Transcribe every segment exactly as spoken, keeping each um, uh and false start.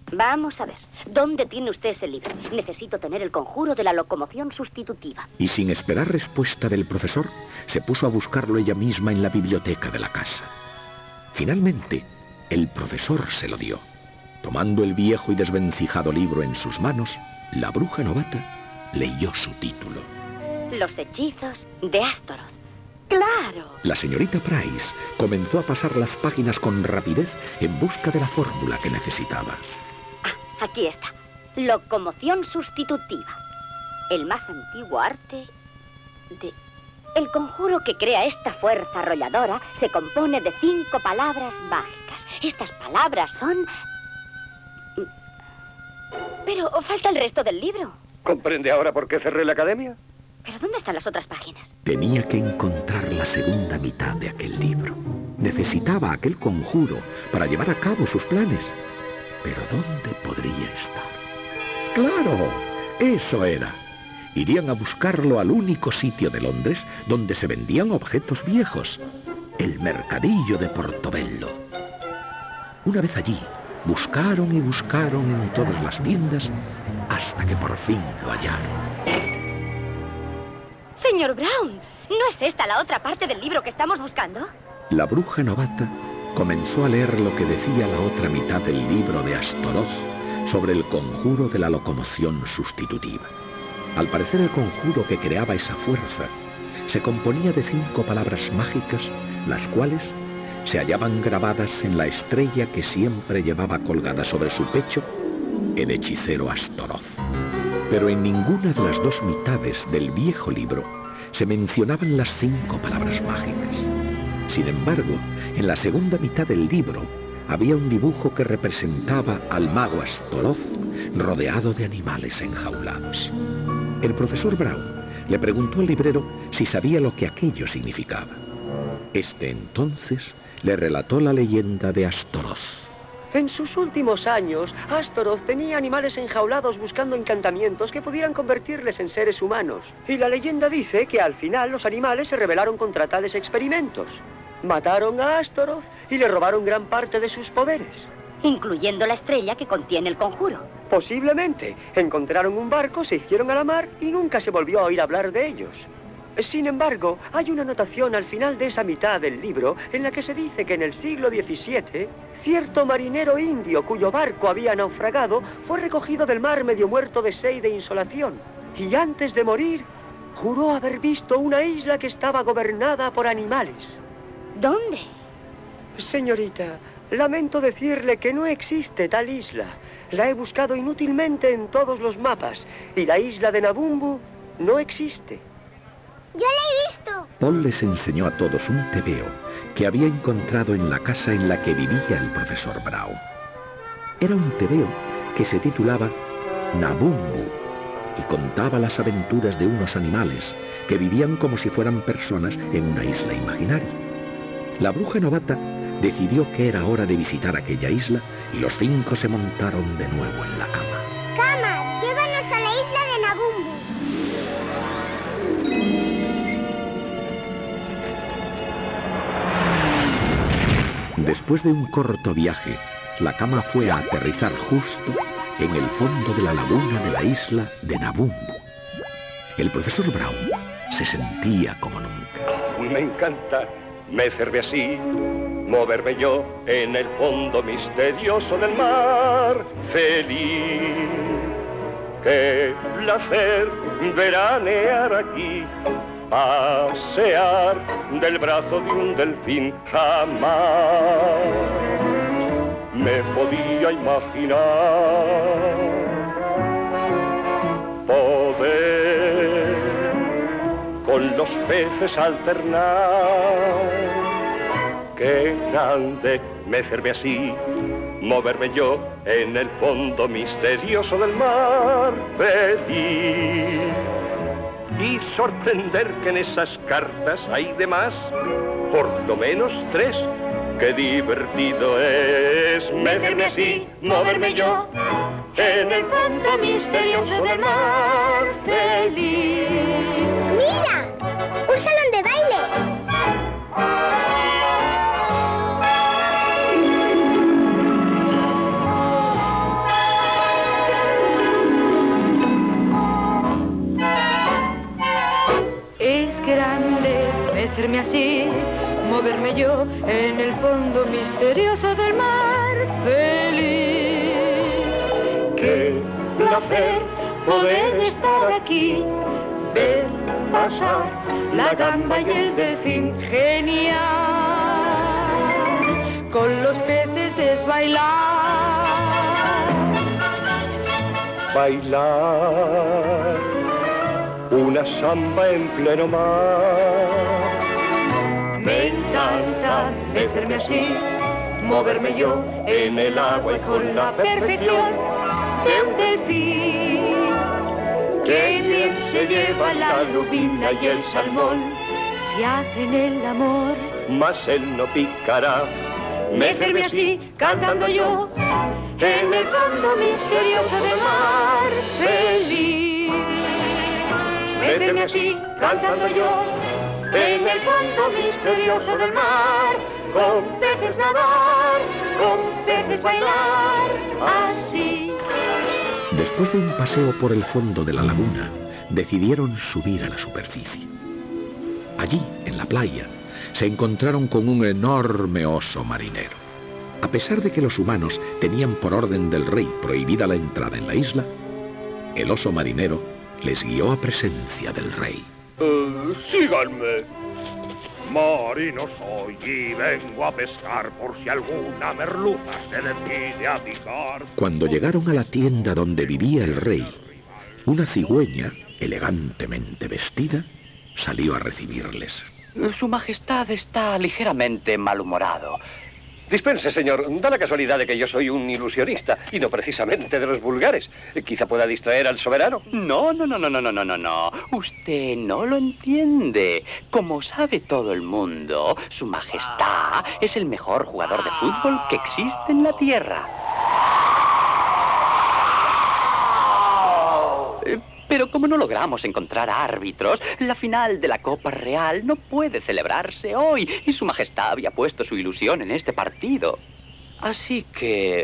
Vamos a ver. ¿Dónde tiene usted ese libro? Necesito tener el conjuro de la locomoción sustitutiva. Y sin esperar respuesta del profesor, se puso a buscarlo ella misma en la biblioteca de la casa. Finalmente, el profesor se lo dio. Tomando el viejo y desvencijado libro en sus manos, la bruja novata leyó su título. Los hechizos de Astoroth. ¡Claro! La señorita Price comenzó a pasar las páginas con rapidez en busca de la fórmula que necesitaba. Ah, aquí está. Locomoción sustitutiva. El más antiguo arte de... El conjuro que crea esta fuerza arrolladora se compone de cinco palabras mágicas. Estas palabras son... Pero falta el resto del libro. ¿Comprende ahora por qué cerré la academia? ¿Pero dónde están las otras páginas? Tenía que encontrar la segunda mitad de aquel libro. Necesitaba aquel conjuro para llevar a cabo sus planes. ¿Pero dónde podría estar? ¡Claro! Eso era. Irían a buscarlo al único sitio de Londres donde se vendían objetos viejos. El mercadillo de Portobello. Una vez allí, buscaron y buscaron en todas las tiendas hasta que por fin lo hallaron. Señor Brown, ¿no es esta la otra parte del libro que estamos buscando? La bruja novata comenzó a leer lo que decía la otra mitad del libro de Astoroth sobre el conjuro de la locomoción sustitutiva. Al parecer, el conjuro que creaba esa fuerza se componía de cinco palabras mágicas, las cuales se hallaban grabadas en la estrella que siempre llevaba colgada sobre su pecho el hechicero Astoroth. Pero en ninguna de las dos mitades del viejo libro se mencionaban las cinco palabras mágicas. Sin embargo, en la segunda mitad del libro había un dibujo que representaba al mago Astoroth rodeado de animales enjaulados. El profesor Brown le preguntó al librero si sabía lo que aquello significaba. Este entonces le relató la leyenda de Astoroth. En sus últimos años, Astoroth tenía animales enjaulados buscando encantamientos que pudieran convertirles en seres humanos. Y la leyenda dice que al final los animales se rebelaron contra tales experimentos. Mataron a Astoroth y le robaron gran parte de sus poderes. Incluyendo la estrella que contiene el conjuro. Posiblemente. Encontraron un barco, se hicieron a la mar y nunca se volvió a oír hablar de ellos. Sin embargo, hay una anotación al final de esa mitad del libro en la que se dice que en el siglo diecisiete, cierto marinero indio cuyo barco había naufragado fue recogido del mar medio muerto de sed y de insolación. Y antes de morir, juró haber visto una isla que estaba gobernada por animales. ¿Dónde? Señorita, lamento decirle que no existe tal isla. La he buscado inútilmente en todos los mapas y la isla de Nabumbu no existe. ¡Yo la he visto! Paul les enseñó a todos un tebeo que había encontrado en la casa en la que vivía el profesor Brown. Era un tebeo que se titulaba Nabumbu y contaba las aventuras de unos animales que vivían como si fueran personas en una isla imaginaria. La bruja novata decidió que era hora de visitar aquella isla y los cinco se montaron de nuevo en la cama. ¡Cama! ¡Llévanos a la isla de Nabumbu! Después de un corto viaje, la cama fue a aterrizar justo en el fondo de la laguna de la isla de Nabumbu. El profesor Brown se sentía como nunca. Me encanta mecerme así, moverme yo en el fondo misterioso del mar. Feliz, qué placer veranear aquí, pasear del brazo de un delfín. Jamás me podía imaginar poder con los peces alternar. Qué grande mecerme así, moverme yo en el fondo misterioso del mar. Feliz y sorprender que en esas cartas hay de más, por lo menos tres. Qué divertido es mecerme así, moverme yo en el fondo misterioso del mar. Feliz. ¡Mira! ¡Un salón de baile! así, moverme yo en el fondo misterioso del mar. Feliz, qué placer poder estar aquí, ver pasar la gamba y el delfín. Genial, con los peces es bailar. Bailar una samba en pleno mar. Me encanta mecerme así, moverme yo en el agua y con la perfección de un delfín. Qué bien se lleva la lubina y el salmón si hacen el amor. Mas él no picará. Mecerme así, cantando yo en el fondo misterioso del mar. Feliz, mecerme así, cantando yo en el fondo misterioso del mar. Con peces nadar, con peces bailar, así. Después de un paseo por el fondo de la laguna, decidieron subir a la superficie. Allí, en la playa, se encontraron con un enorme oso marinero. A pesar de que los humanos tenían por orden del rey prohibida la entrada en la isla, el oso marinero les guió a presencia del rey. Uh, síganme. Marino soy y vengo a pescar por si alguna merluza se decide a picar. Cuando llegaron a la tienda donde vivía el rey, una cigüeña, elegantemente vestida, salió a recibirles. Su Majestad está ligeramente malhumorado. Dispense, señor. Da la casualidad de que yo soy un ilusionista y no precisamente de los vulgares. Quizá pueda distraer al soberano. No, no, no, no, no, no, no, no, no. Usted no lo entiende. Como sabe todo el mundo, Su Majestad es el mejor jugador de fútbol que existe en la Tierra. Pero como no logramos encontrar árbitros, la final de la Copa Real no puede celebrarse hoy. Y Su Majestad había puesto su ilusión en este partido. Así que...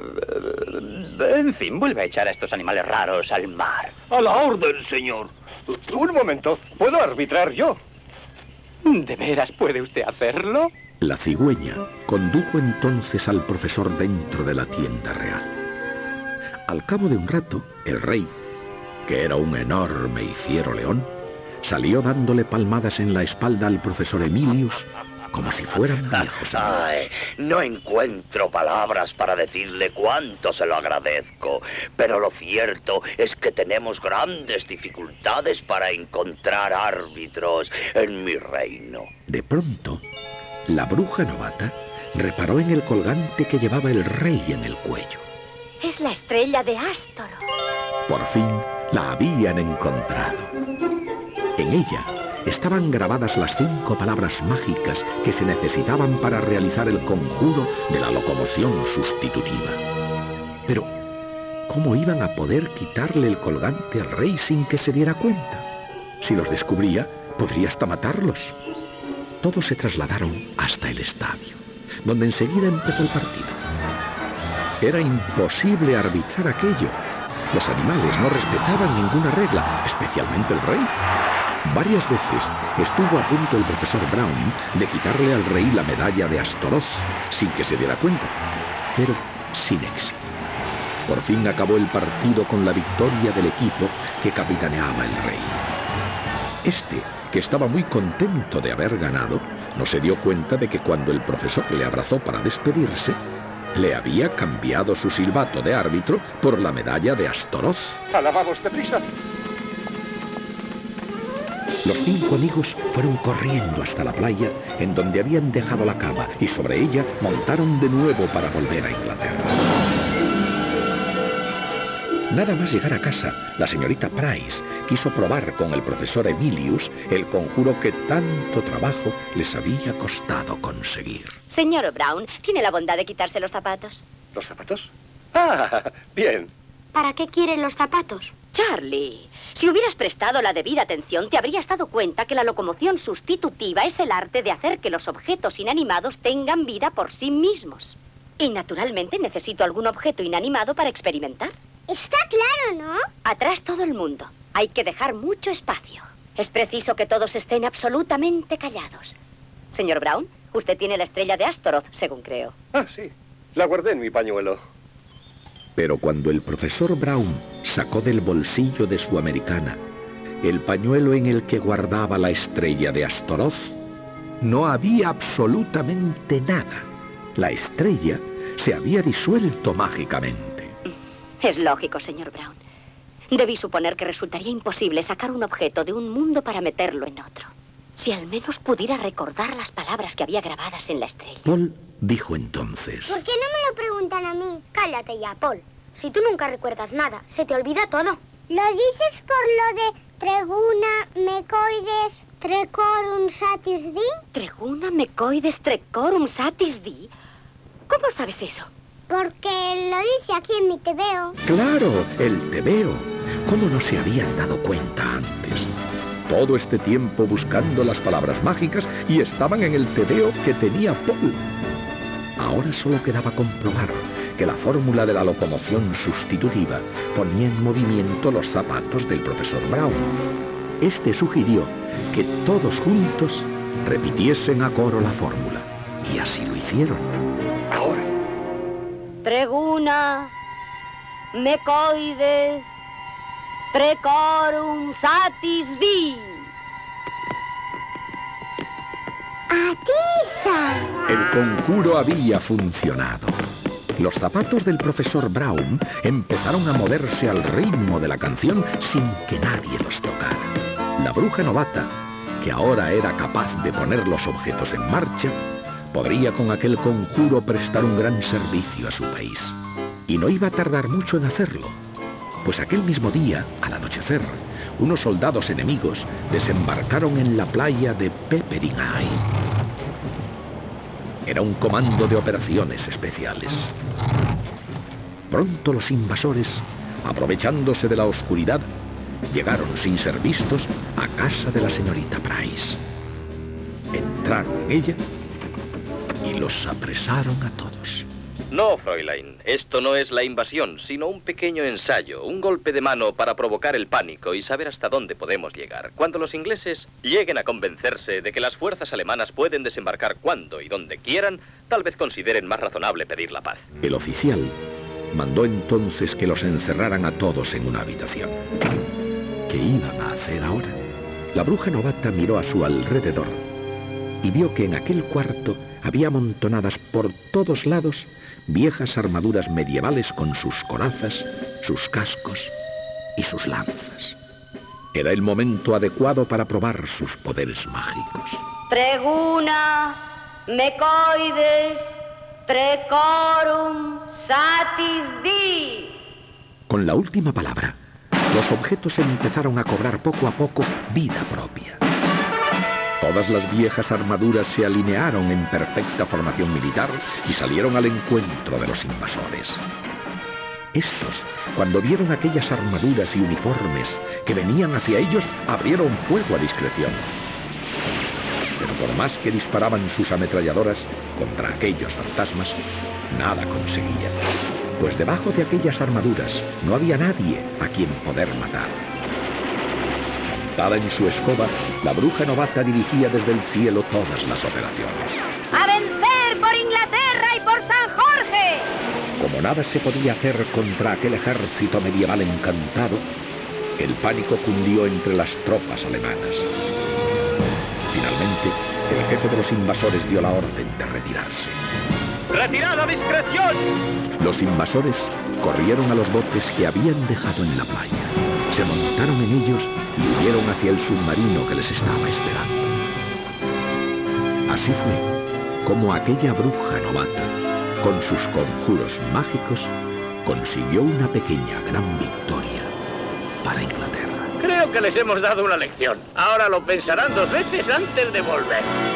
En fin, vuelve a echar a estos animales raros al mar. A la orden, señor. Un momento. ¿Puedo arbitrar yo? ¿De veras puede usted hacerlo? La cigüeña condujo entonces al profesor dentro de la tienda real. Al cabo de un rato, el rey, que era un enorme y fiero león, salió dándole palmadas en la espalda al profesor Emilius como si fueran viejos amigos. Ay, no encuentro palabras para decirle cuánto se lo agradezco, pero lo cierto es que tenemos grandes dificultades para encontrar árbitros en mi reino. De pronto, la bruja novata reparó en el colgante que llevaba el rey en el cuello. Es la estrella de Ástoro. Por fin la habían encontrado. En ella estaban grabadas las cinco palabras mágicas que se necesitaban para realizar el conjuro de la locomoción sustitutiva. Pero, ¿cómo iban a poder quitarle el colgante al rey sin que se diera cuenta? Si los descubría, podría hasta matarlos. Todos se trasladaron hasta el estadio, donde enseguida empezó el partido. Era imposible arbitrar aquello. Los animales no respetaban ninguna regla, especialmente el rey. Varias veces estuvo a punto el profesor Brown de quitarle al rey la medalla de Astoroth sin que se diera cuenta, pero sin éxito. Por fin acabó el partido con la victoria del equipo que capitaneaba el rey. Este, que estaba muy contento de haber ganado, no se dio cuenta de que cuando el profesor le abrazó para despedirse, le había cambiado su silbato de árbitro por la medalla de Astoroth. Alabamos deprisa. Los cinco amigos fueron corriendo hasta la playa en donde habían dejado la cama y sobre ella montaron de nuevo para volver a Inglaterra. Nada más llegar a casa, la señorita Price quiso probar con el profesor Emilius el conjuro que tanto trabajo les había costado conseguir. Señor Brown, ¿tiene la bondad de quitarse los zapatos? ¿Los zapatos? Ah, bien. ¿Para qué quieren los zapatos? Charlie, si hubieras prestado la debida atención, te habrías dado cuenta que la locomoción sustitutiva es el arte de hacer que los objetos inanimados tengan vida por sí mismos. Y naturalmente necesito algún objeto inanimado para experimentar. Está claro, ¿no? Atrás todo el mundo. Hay que dejar mucho espacio. Es preciso que todos estén absolutamente callados. Señor Brown, usted tiene la estrella de Astaroth, según creo. Ah, sí. La guardé en mi pañuelo. Pero cuando el profesor Brown sacó del bolsillo de su americana el pañuelo en el que guardaba la estrella de Astaroth, no había absolutamente nada. La estrella se había disuelto mágicamente. Es lógico, señor Brown. Debí suponer que resultaría imposible sacar un objeto de un mundo para meterlo en otro. Si al menos pudiera recordar las palabras que había grabadas en la estrella. Paul dijo entonces: ¿Por qué no me lo preguntan a mí? Cállate ya, Paul. Si tú nunca recuerdas nada, se te olvida todo. ¿Lo dices por lo de treguna, mecoides, trecorum satis di? ¿Treguna, mecoides, trecorum satis di? ¿Cómo sabes eso? Porque lo dice aquí en mi tebeo. ¡Claro, el tebeo! ¿Cómo no se habían dado cuenta antes? Todo este tiempo buscando las palabras mágicas y estaban en el tebeo que tenía Paul. Ahora solo quedaba comprobar que la fórmula de la locomoción sustitutiva ponía en movimiento los zapatos del profesor Brown. Este sugirió que todos juntos repitiesen a coro la fórmula, y así lo hicieron. Ahora. Treguna, mecoides, trecorum satis di. ¡Atiza! El conjuro había funcionado. Los zapatos del profesor Brown empezaron a moverse al ritmo de la canción sin que nadie los tocara. La bruja novata, que ahora era capaz de poner los objetos en marcha, podría con aquel conjuro prestar un gran servicio a su país. Y no iba a tardar mucho en hacerlo, pues aquel mismo día, al anochecer, unos soldados enemigos desembarcaron en la playa de Peppering Isle. Era un comando de operaciones especiales. Pronto los invasores, aprovechándose de la oscuridad, llegaron sin ser vistos a casa de la señorita Price. Entraron en ella y los apresaron a todos. No, Fräulein, esto no es la invasión, sino un pequeño ensayo, un golpe de mano para provocar el pánico y saber hasta dónde podemos llegar. Cuando los ingleses lleguen a convencerse de que las fuerzas alemanas pueden desembarcar cuando y donde quieran, tal vez consideren más razonable pedir la paz. El oficial mandó entonces que los encerraran a todos en una habitación. ¿Qué iban a hacer ahora? La bruja novata miró a su alrededor y vio que en aquel cuarto había amontonadas por todos lados viejas armaduras medievales con sus corazas, sus cascos y sus lanzas. Era el momento adecuado para probar sus poderes mágicos. Treguna, mecoides, trecorum satis di. Con la última palabra, los objetos empezaron a cobrar poco a poco vida propia. Todas las viejas armaduras se alinearon en perfecta formación militar y salieron al encuentro de los invasores. Estos, cuando vieron aquellas armaduras y uniformes que venían hacia ellos, abrieron fuego a discreción. Pero por más que disparaban sus ametralladoras contra aquellos fantasmas, nada conseguían, pues debajo de aquellas armaduras no había nadie a quien poder matar. Montada en su escoba, la bruja novata dirigía desde el cielo todas las operaciones. ¡A vencer por Inglaterra y por San Jorge! Como nada se podía hacer contra aquel ejército medieval encantado, el pánico cundió entre las tropas alemanas. Finalmente, el jefe de los invasores dio la orden de retirarse. ¡Retirad a discreción! Los invasores corrieron a los botes que habían dejado en la playa. Se montaron en ellos y huyeron hacia el submarino que les estaba esperando. Así fue como aquella bruja novata, con sus conjuros mágicos, consiguió una pequeña gran victoria para Inglaterra. Creo que les hemos dado una lección. Ahora lo pensarán dos veces antes de volver.